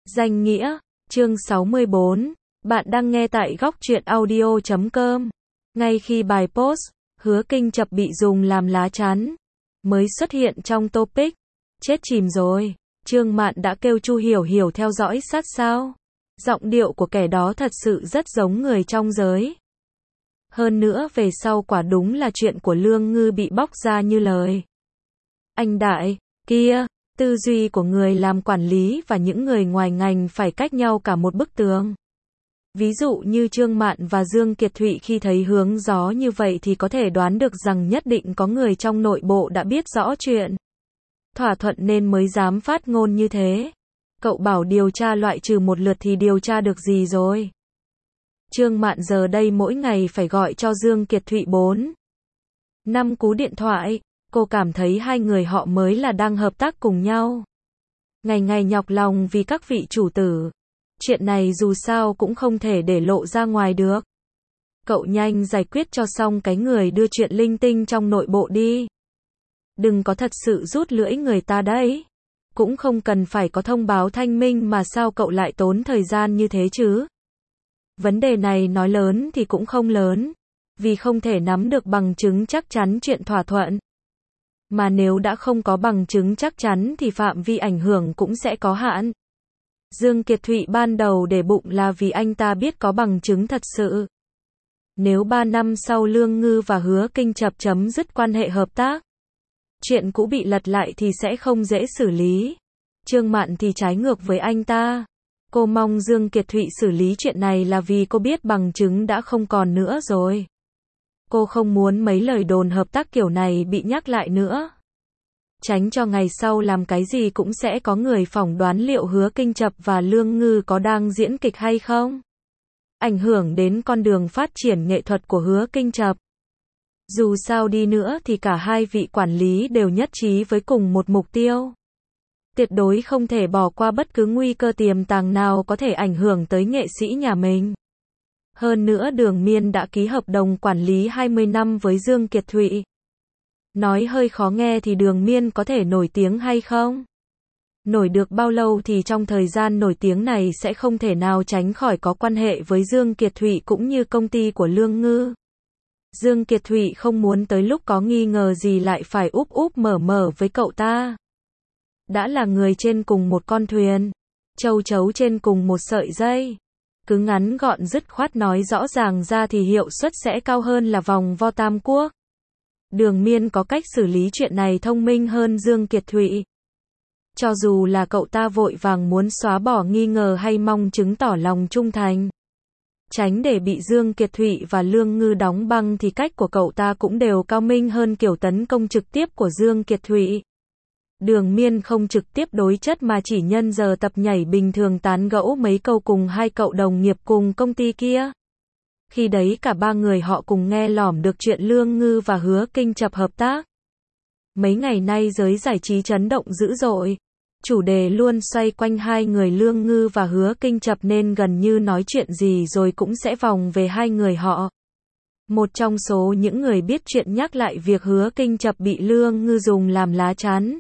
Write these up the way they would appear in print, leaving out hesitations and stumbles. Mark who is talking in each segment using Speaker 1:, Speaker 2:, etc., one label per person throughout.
Speaker 1: Danh nghĩa, chương 64, bạn đang nghe tại góc truyện audio.com. Ngay khi bài post, Hứa Kinh Chập bị dùng làm lá chắn, mới xuất hiện trong topic, chết chìm rồi, Trương Mạn đã kêu Chu Hiểu Hiểu theo dõi sát sao. Giọng điệu của kẻ đó thật sự rất giống người trong giới. Hơn nữa về sau quả đúng là chuyện của Lương Ngư bị bóc ra như lời. Anh Đại, kia, tư duy của người làm quản lý và những người ngoài ngành phải cách nhau cả một bức tường. Ví dụ như Trương Mạn và Dương Kiệt Thụy khi thấy hướng gió như vậy thì có thể đoán được rằng nhất định có người trong nội bộ đã biết rõ chuyện thỏa thuận nên mới dám phát ngôn như thế. Cậu bảo điều tra loại trừ một lượt thì điều tra được gì rồi? Trương Mạn giờ đây mỗi ngày phải gọi cho Dương Kiệt Thụy 4-5 cú điện thoại. Cô cảm thấy hai người họ mới là đang hợp tác cùng nhau. Ngày ngày nhọc lòng vì các vị chủ tử. Chuyện này dù sao cũng không thể để lộ ra ngoài được. Cậu nhanh giải quyết cho xong cái người đưa chuyện linh tinh trong nội bộ đi. Đừng có thật sự rút lưỡi người ta đấy. Cũng không cần phải có thông báo thanh minh mà sao cậu lại tốn thời gian như thế chứ? Vấn đề này nói lớn thì cũng không lớn. Vì không thể nắm được bằng chứng chắc chắn chuyện thỏa thuận. Mà nếu đã không có bằng chứng chắc chắn thì phạm vi ảnh hưởng cũng sẽ có hạn. Dương Kiệt Thụy ban đầu để bụng là vì anh ta biết có bằng chứng thật sự. Nếu 3 năm sau Lương Ngư và Hứa Kinh Chập chấm dứt quan hệ hợp tác, chuyện cũ bị lật lại thì sẽ không dễ xử lý. Trương Mạn thì trái ngược với anh ta. Cô mong Dương Kiệt Thụy xử lý chuyện này là vì cô biết bằng chứng đã không còn nữa rồi. Cô không muốn mấy lời đồn hợp tác kiểu này bị nhắc lại nữa. Tránh cho ngày sau làm cái gì cũng sẽ có người phỏng đoán liệu Hứa Kinh Chập và Lương Ngư có đang diễn kịch hay không. Ảnh hưởng đến con đường phát triển nghệ thuật của Hứa Kinh Chập. Dù sao đi nữa thì cả hai vị quản lý đều nhất trí với cùng một mục tiêu. Tuyệt đối không thể bỏ qua bất cứ nguy cơ tiềm tàng nào có thể ảnh hưởng tới nghệ sĩ nhà mình. Hơn nữa Đường Miên đã ký hợp đồng quản lý 20 năm với Dương Kiệt Thụy. Nói hơi khó nghe thì Đường Miên có thể nổi tiếng hay không? Nổi được bao lâu thì trong thời gian nổi tiếng này sẽ không thể nào tránh khỏi có quan hệ với Dương Kiệt Thụy cũng như công ty của Lương Ngư. Dương Kiệt Thụy không muốn tới lúc có nghi ngờ gì lại phải úp úp mở mở với cậu ta. Đã là người trên cùng một con thuyền, châu chấu trên cùng một sợi dây. Cứ ngắn gọn dứt khoát nói rõ ràng ra thì hiệu suất sẽ cao hơn là vòng vo tam quốc. Đường Miên có cách xử lý chuyện này thông minh hơn Dương Kiệt Thụy. Cho dù là cậu ta vội vàng muốn xóa bỏ nghi ngờ hay mong chứng tỏ lòng trung thành, tránh để bị Dương Kiệt Thụy và Lương Ngư đóng băng thì cách của cậu ta cũng đều cao minh hơn kiểu tấn công trực tiếp của Dương Kiệt Thụy. Đường Miên không trực tiếp đối chất mà chỉ nhân giờ tập nhảy bình thường tán gẫu mấy câu cùng hai cậu đồng nghiệp cùng công ty kia. Khi đấy cả ba người họ cùng nghe lỏm được chuyện Lương Ngư và Hứa Kinh Chập hợp tác. Mấy ngày nay giới giải trí chấn động dữ dội. Chủ đề luôn xoay quanh hai người Lương Ngư và Hứa Kinh Chập nên gần như nói chuyện gì rồi cũng sẽ vòng về hai người họ. Một trong số những người biết chuyện nhắc lại việc Hứa Kinh Chập bị Lương Ngư dùng làm lá chắn.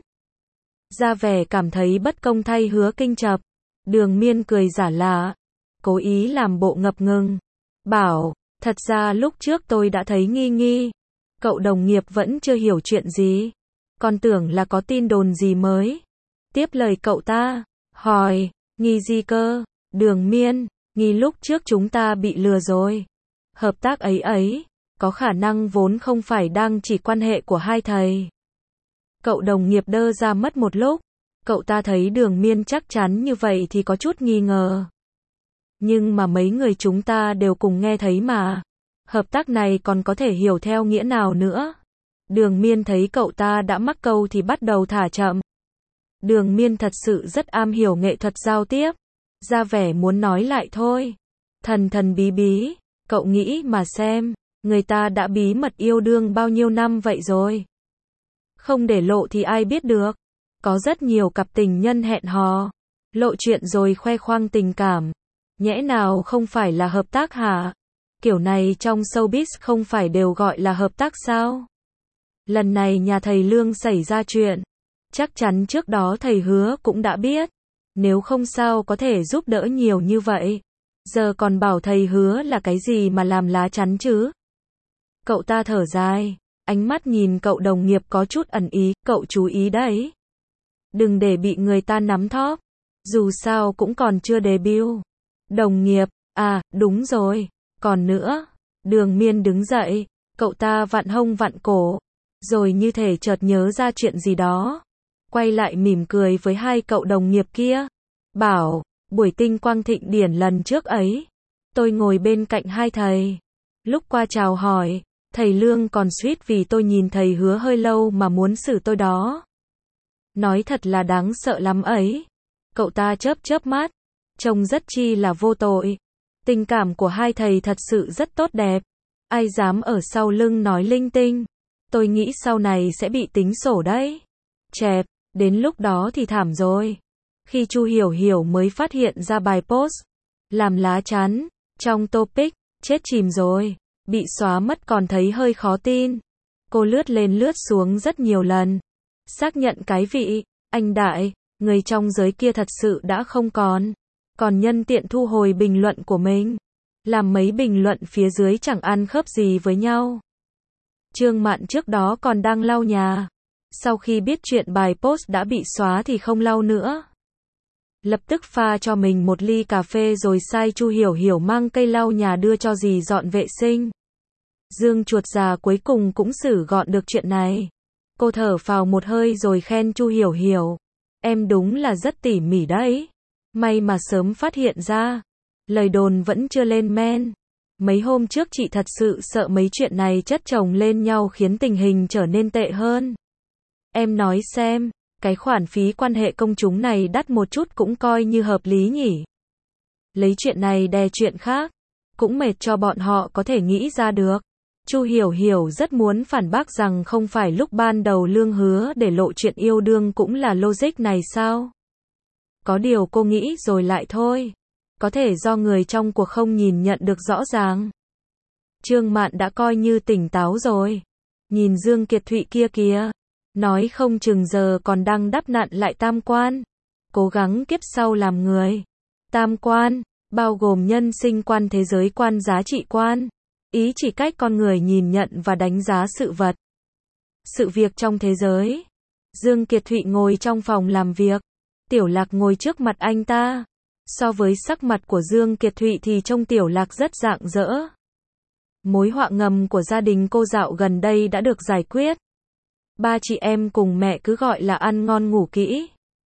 Speaker 1: Ra vẻ cảm thấy bất công thay Hứa Kinh Chập. Đường Miên cười giả lạ, cố ý làm bộ ngập ngừng. Bảo, thật ra lúc trước tôi đã thấy nghi nghi. Cậu đồng nghiệp vẫn chưa hiểu chuyện gì. Còn tưởng là có tin đồn gì mới. Tiếp lời cậu ta, hỏi, nghi gì cơ? Đường Miên, nghi lúc trước chúng ta bị lừa rồi. Hợp tác ấy, có khả năng vốn không phải đang chỉ quan hệ của hai thầy. Cậu đồng nghiệp đơ ra mất một lúc. Cậu ta thấy Đường Miên chắc chắn như vậy thì có chút nghi ngờ. Nhưng mà mấy người chúng ta đều cùng nghe thấy mà. Hợp tác này còn có thể hiểu theo nghĩa nào nữa. Đường Miên thấy cậu ta đã mắc câu thì bắt đầu thả chậm. Đường Miên thật sự rất am hiểu nghệ thuật giao tiếp. Ra vẻ muốn nói lại thôi. Thần bí bí, cậu nghĩ mà xem, người ta đã bí mật yêu đương bao nhiêu năm vậy rồi. Không để lộ thì ai biết được. Có rất nhiều cặp tình nhân hẹn hò, lộ chuyện rồi khoe khoang tình cảm. Nhẽ nào không phải là hợp tác hả? Kiểu này trong showbiz không phải đều gọi là hợp tác sao? Lần này nhà thầy Lương xảy ra chuyện. Chắc chắn trước đó thầy Hứa cũng đã biết. Nếu không sao có thể giúp đỡ nhiều như vậy. Giờ còn bảo thầy hứa là cái gì mà làm lá chắn chứ? Cậu ta thở dài, ánh mắt nhìn cậu đồng nghiệp có chút ẩn ý, cậu chú ý đấy. Đừng để bị người ta nắm thóp. Dù sao cũng còn chưa debut. Đồng nghiệp, à, đúng rồi. Còn nữa. Đường Miên đứng dậy, cậu ta vặn hông vặn cổ. Rồi như thể chợt nhớ ra chuyện gì đó. Quay lại mỉm cười với hai cậu đồng nghiệp kia. Bảo, buổi tinh quang thịnh điển lần trước ấy. Tôi ngồi bên cạnh hai thầy. Lúc qua chào hỏi, thầy Lương còn suýt vì tôi nhìn thầy hứa hơi lâu mà muốn xử tôi đó. Nói thật là đáng sợ lắm ấy. Cậu ta chớp chớp mắt, trông rất chi là vô tội. Tình cảm của hai thầy thật sự rất tốt đẹp. Ai dám ở sau lưng nói linh tinh. Tôi nghĩ sau này sẽ bị tính sổ đấy. Chẹp, đến lúc đó thì thảm rồi. Khi Chu Hiểu Hiểu mới phát hiện ra bài post làm lá chắn trong topic, chết chìm rồi, bị xóa mất còn thấy hơi khó tin. Cô lướt lên lướt xuống rất nhiều lần. Xác nhận cái vị, anh đại, người trong giới kia thật sự đã không còn. Còn nhân tiện thu hồi bình luận của mình. Làm mấy bình luận phía dưới chẳng ăn khớp gì với nhau. Trương Mạn trước đó còn đang lau nhà. Sau khi biết chuyện bài post đã bị xóa thì không lau nữa. Lập tức pha cho mình một ly cà phê rồi sai Chu Hiểu Hiểu mang cây lau nhà đưa cho dì dọn vệ sinh. Dương chuột già cuối cùng cũng xử gọn được chuyện này. Cô thở phào một hơi rồi khen Chu Hiểu Hiểu. Em đúng là rất tỉ mỉ đấy. May mà sớm phát hiện ra. Lời đồn vẫn chưa lên men. Mấy hôm trước chị thật sự sợ mấy chuyện này chất chồng lên nhau khiến tình hình trở nên tệ hơn. Em nói xem, cái khoản phí quan hệ công chúng này đắt một chút cũng coi như hợp lý nhỉ. Lấy chuyện này đè chuyện khác, cũng mệt cho bọn họ có thể nghĩ ra được. Chu Hiểu Hiểu rất muốn phản bác rằng không phải lúc ban đầu Lương hứa để lộ chuyện yêu đương cũng là logic này sao? Có điều cô nghĩ rồi lại thôi. Có thể do người trong cuộc không nhìn nhận được rõ ràng. Trương Mạn đã coi như tỉnh táo rồi. Nhìn Dương Kiệt Thụy kia kìa. Nói không chừng giờ còn đang đắp nặn lại tam quan. Cố gắng kiếp sau làm người. Tam quan, bao gồm nhân sinh quan, thế giới quan, giá trị quan. Ý chỉ cách con người nhìn nhận và đánh giá sự vật. Sự việc trong thế giới. Dương Kiệt Thụy ngồi trong phòng làm việc. Tiểu Lạc ngồi trước mặt anh ta. So với sắc mặt của Dương Kiệt Thụy thì trông Tiểu Lạc rất rạng rỡ. Mối họa ngầm của gia đình cô dạo gần đây đã được giải quyết. Ba chị em cùng mẹ cứ gọi là ăn ngon ngủ kỹ.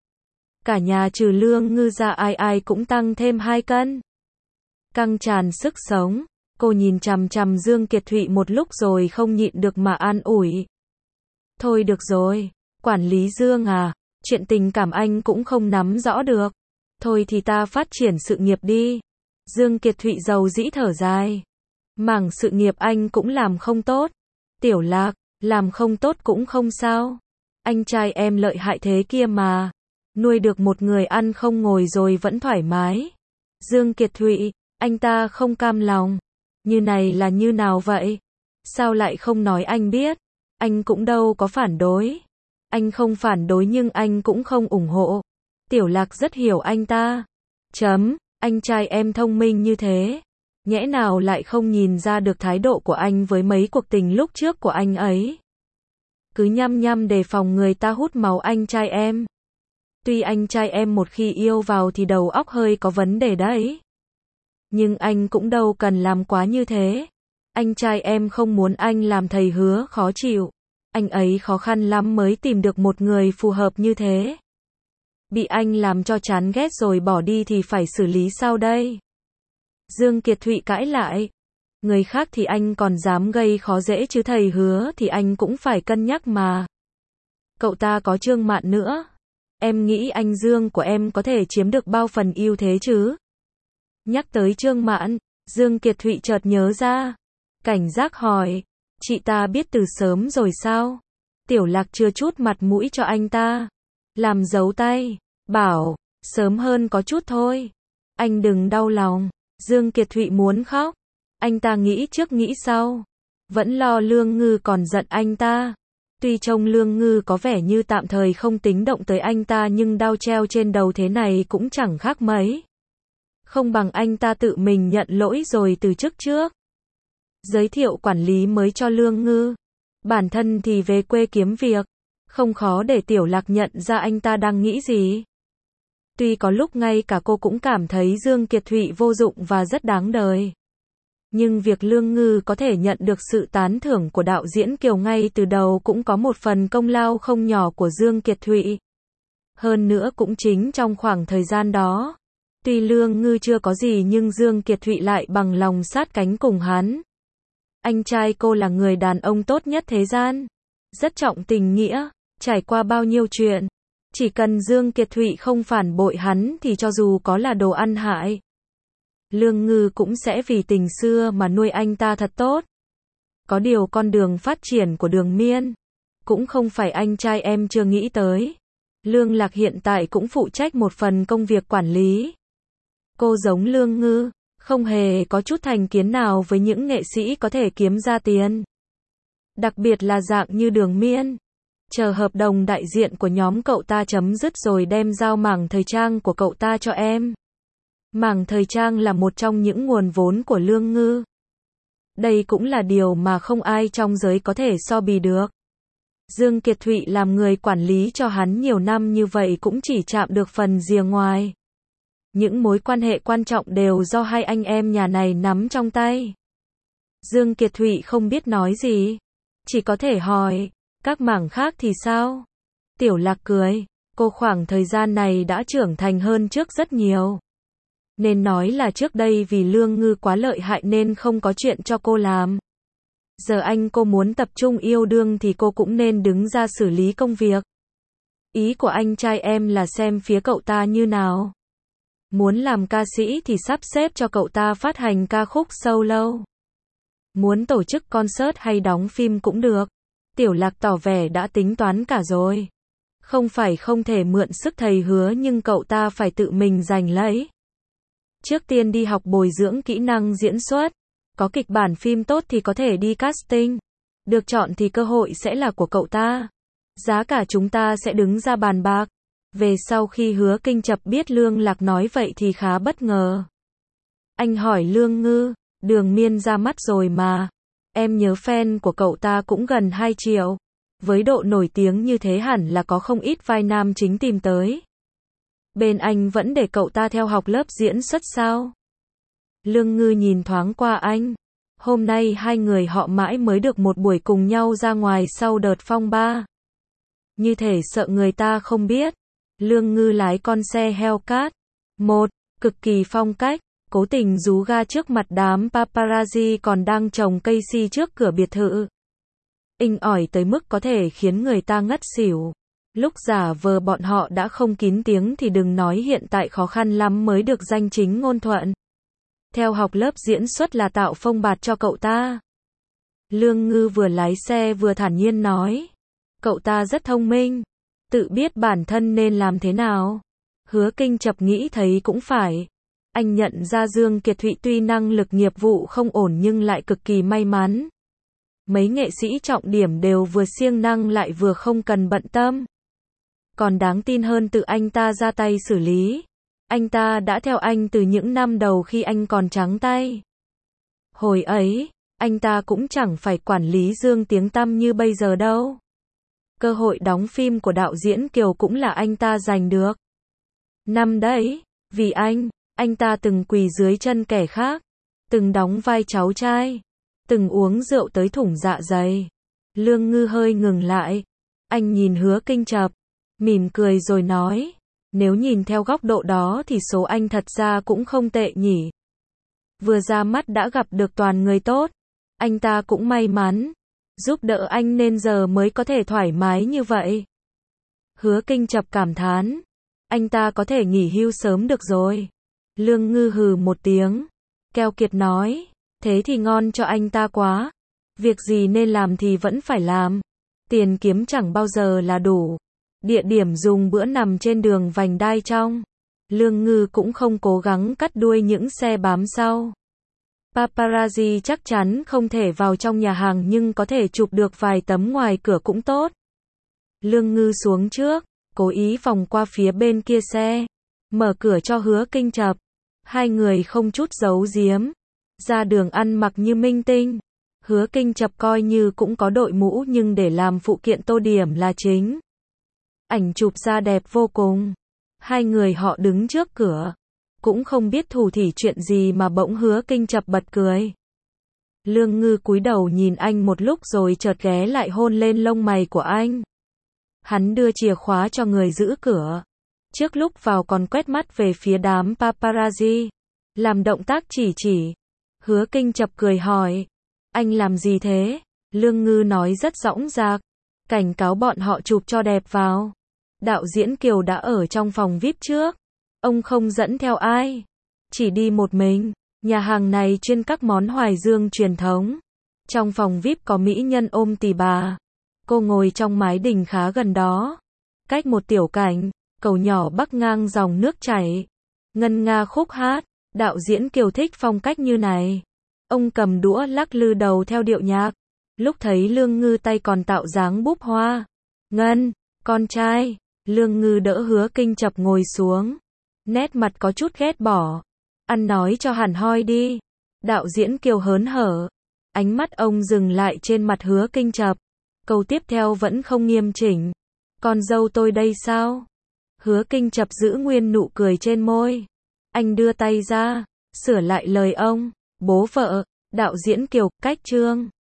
Speaker 1: Cả nhà trừ Lương Ngư ra ai ai cũng tăng thêm 2 cân. Căng tràn sức sống. Cô nhìn chằm chằm Dương Kiệt Thụy một lúc rồi không nhịn được mà an ủi. Thôi được rồi, quản lý Dương à, chuyện tình cảm anh cũng không nắm rõ được. Thôi thì ta phát triển sự nghiệp đi. Dương Kiệt Thụy dầu dĩ thở dài. Mảng sự nghiệp anh cũng làm không tốt. Tiểu Lạc, làm không tốt cũng không sao. Anh trai em lợi hại thế kia mà. Nuôi được một người ăn không ngồi rồi vẫn thoải mái. Dương Kiệt Thụy, anh ta không cam lòng. Như này là như nào vậy? Sao lại không nói anh biết? Anh cũng đâu có phản đối. Anh không phản đối nhưng anh cũng không ủng hộ. Tiểu Lạc rất hiểu anh ta. Anh trai em thông minh như thế. Nhẽ nào lại không nhìn ra được thái độ của anh với mấy cuộc tình lúc trước của anh ấy. Cứ nhăm nhăm đề phòng người ta hút máu anh trai em. Tuy anh trai em một khi yêu vào thì đầu óc hơi có vấn đề đấy. Nhưng anh cũng đâu cần làm quá như thế. Anh trai em không muốn anh làm thầy hứa khó chịu. Anh ấy khó khăn lắm mới tìm được một người phù hợp như thế. Bị anh làm cho chán ghét rồi bỏ đi thì phải xử lý sao đây? Dương Kiệt Thụy cãi lại. Người khác thì anh còn dám gây khó dễ chứ thầy hứa thì anh cũng phải cân nhắc mà. Cậu ta có Trương Mạn nữa. Em nghĩ anh Dương của em có thể chiếm được bao phần ưu thế chứ? Nhắc tới Trương Mạn, Dương Kiệt Thụy chợt nhớ ra. Cảnh giác hỏi. Chị ta biết từ sớm rồi sao? Tiểu Lạc chưa chút mặt mũi cho anh ta. Làm dấu tay. Bảo, sớm hơn có chút thôi. Anh đừng đau lòng. Dương Kiệt Thụy muốn khóc. Anh ta nghĩ trước nghĩ sau. Vẫn lo Lương Ngư còn giận anh ta. Tuy trông Lương Ngư có vẻ như tạm thời không tính động tới anh ta nhưng đao treo trên đầu thế này cũng chẳng khác mấy. Không bằng anh ta tự mình nhận lỗi rồi từ chức trước. Giới thiệu quản lý mới cho Lương Ngư. Bản thân thì về quê kiếm việc. Không khó để Tiểu Lạc nhận ra anh ta đang nghĩ gì. Tuy có lúc ngay cả cô cũng cảm thấy Dương Kiệt Thụy vô dụng và rất đáng đời. Nhưng việc Lương Ngư có thể nhận được sự tán thưởng của đạo diễn Kiều ngay từ đầu cũng có một phần công lao không nhỏ của Dương Kiệt Thụy. Hơn nữa cũng chính trong khoảng thời gian đó, tuy Lương Ngư chưa có gì nhưng Dương Kiệt Thụy lại bằng lòng sát cánh cùng hắn. Anh trai cô là người đàn ông tốt nhất thế gian, rất trọng tình nghĩa, trải qua bao nhiêu chuyện. Chỉ cần Dương Kiệt Thụy không phản bội hắn thì cho dù có là đồ ăn hại, Lương Ngư cũng sẽ vì tình xưa mà nuôi anh ta thật tốt. Có điều con đường phát triển của Đường Miên cũng không phải anh trai em chưa nghĩ tới. Lương Lạc hiện tại cũng phụ trách một phần công việc quản lý. Cô giống Lương Ngư, không hề có chút thành kiến nào với những nghệ sĩ có thể kiếm ra tiền. Đặc biệt là dạng như Đường Miên. Chờ hợp đồng đại diện của nhóm cậu ta chấm dứt rồi đem giao mảng thời trang của cậu ta cho em. Mảng thời trang là một trong những nguồn vốn của Lương Ngư. Đây cũng là điều mà không ai trong giới có thể so bì được. Dương Kiệt Thụy làm người quản lý cho hắn nhiều năm như vậy cũng chỉ chạm được phần rìa ngoài. Những mối quan hệ quan trọng đều do hai anh em nhà này nắm trong tay. Dương Kiệt Thụy không biết nói gì, chỉ có thể hỏi, các mảng khác thì sao? Tiểu Lạc cười, cô khoảng thời gian này đã trưởng thành hơn trước rất nhiều. Nên nói là trước đây vì Lương Ngư quá lợi hại nên không có chuyện cho cô làm. Giờ anh cô muốn tập trung yêu đương thì cô cũng nên đứng ra xử lý công việc. Ý của anh trai em là xem phía cậu ta như nào. Muốn làm ca sĩ thì sắp xếp cho cậu ta phát hành ca khúc solo. Muốn tổ chức concert hay đóng phim cũng được. Tiểu Lạc tỏ vẻ đã tính toán cả rồi. Không phải không thể mượn sức thầy Hứa nhưng cậu ta phải tự mình giành lấy. Trước tiên đi học bồi dưỡng kỹ năng diễn xuất. Có kịch bản phim tốt thì có thể đi casting. Được chọn thì cơ hội sẽ là của cậu ta. Giá cả chúng ta sẽ đứng ra bàn bạc. Về sau khi Hứa Kinh Chập biết Lương Lạc nói vậy thì khá bất ngờ. Anh hỏi Lương Ngư, Đường Miên ra mắt rồi mà. Em nhớ fan của cậu ta cũng gần 2 triệu. Với độ nổi tiếng như thế hẳn là có không ít vai nam chính tìm tới. Bên anh vẫn để cậu ta theo học lớp diễn xuất sao? Lương Ngư nhìn thoáng qua anh. Hôm nay hai người họ mãi mới được một buổi cùng nhau ra ngoài sau đợt phong ba. Như thể sợ người ta không biết. Lương Ngư lái con xe Hellcat. Cực kỳ phong cách. Cố tình rú ga trước mặt đám paparazzi còn đang trồng cây si trước cửa biệt thự. Inh ỏi tới mức có thể khiến người ta ngất xỉu. Lúc giả vờ bọn họ đã không kín tiếng thì đừng nói hiện tại khó khăn lắm mới được danh chính ngôn thuận. Theo học lớp diễn xuất là tạo phông bạt cho cậu ta. Lương Ngư vừa lái xe vừa thản nhiên nói. Cậu ta rất thông minh. Tự biết bản thân nên làm thế nào. Hứa Kinh Chập nghĩ thấy cũng phải. Anh nhận ra Dương Kiệt Thụy tuy năng lực nghiệp vụ không ổn nhưng lại cực kỳ may mắn. Mấy nghệ sĩ trọng điểm đều vừa siêng năng lại vừa không cần bận tâm. Còn đáng tin hơn tự anh ta ra tay xử lý. Anh ta đã theo anh từ những năm đầu khi anh còn trắng tay. Hồi ấy, anh ta cũng chẳng phải quản lý Dương tiếng tăm như bây giờ đâu. Cơ hội đóng phim của đạo diễn Kiều cũng là anh ta giành được. Năm đấy, vì anh ta từng quỳ dưới chân kẻ khác, từng đóng vai cháu trai, từng uống rượu tới thủng dạ dày. Lương Ngư hơi ngừng lại. Anh nhìn Hứa Kinh Chập, mỉm cười rồi nói, nếu nhìn theo góc độ đó thì số anh thật ra cũng không tệ nhỉ. Vừa ra mắt đã gặp được toàn người tốt. Anh ta cũng may mắn, giúp đỡ anh nên giờ mới có thể thoải mái như vậy. Hứa Kinh Chập cảm thán, anh ta có thể nghỉ hưu sớm được rồi. Lương Ngư hừ một tiếng, keo kiệt nói, thế thì ngon cho anh ta quá. Việc gì nên làm thì vẫn phải làm. Tiền kiếm chẳng bao giờ là đủ. Địa điểm dùng bữa nằm trên đường vành đai trong. Lương Ngư cũng không cố gắng cắt đuôi những xe bám sau. Paparazzi chắc chắn không thể vào trong nhà hàng nhưng có thể chụp được vài tấm ngoài cửa cũng tốt. Lương Ngư xuống trước, cố ý vòng qua phía bên kia xe, mở cửa cho Hứa Kinh Chập. Hai người không chút giấu giếm, ra đường ăn mặc như minh tinh. Hứa Kinh Chập coi như cũng có đội mũ nhưng để làm phụ kiện tô điểm là chính. Ảnh chụp ra đẹp vô cùng. Hai người họ đứng trước cửa, cũng không biết thủ thỉ chuyện gì mà bỗng Hứa Kinh Chập bật cười. Lương Ngư cúi đầu nhìn anh một lúc rồi chợt ghé lại hôn lên lông mày của anh. Hắn đưa chìa khóa cho người giữ cửa. Trước lúc vào còn quét mắt về phía đám paparazzi, làm động tác chỉ. Hứa Kinh Chập cười hỏi, anh làm gì thế? Lương Ngư nói rất dõng dạc, cảnh cáo bọn họ chụp cho đẹp vào. Đạo diễn Kiều đã ở trong phòng VIP trước. Ông không dẫn theo ai, chỉ đi một mình. Nhà hàng này chuyên các món hoài dương truyền thống. Trong phòng VIP có mỹ nhân ôm tỳ bà. Cô ngồi trong mái đình khá gần đó. Cách một tiểu cảnh, cầu nhỏ bắc ngang dòng nước chảy. Ngân nga khúc hát, đạo diễn Kiều thích phong cách như này. Ông cầm đũa lắc lư đầu theo điệu nhạc. Lúc thấy Lương Ngư tay còn tạo dáng búp hoa. Ngân, con trai. Lương Ngư đỡ Hứa Kinh Chập ngồi xuống. Nét mặt có chút ghét bỏ. Ăn nói cho hẳn hoi đi. Đạo diễn Kiều hớn hở. Ánh mắt ông dừng lại trên mặt Hứa Kinh Chập. Câu tiếp theo vẫn không nghiêm chỉnh. Con dâu tôi đây sao? Hứa Kinh Chập giữ nguyên nụ cười trên môi. Anh đưa tay ra, sửa lại lời ông. Bố vợ, đạo diễn Kiều, cách chương.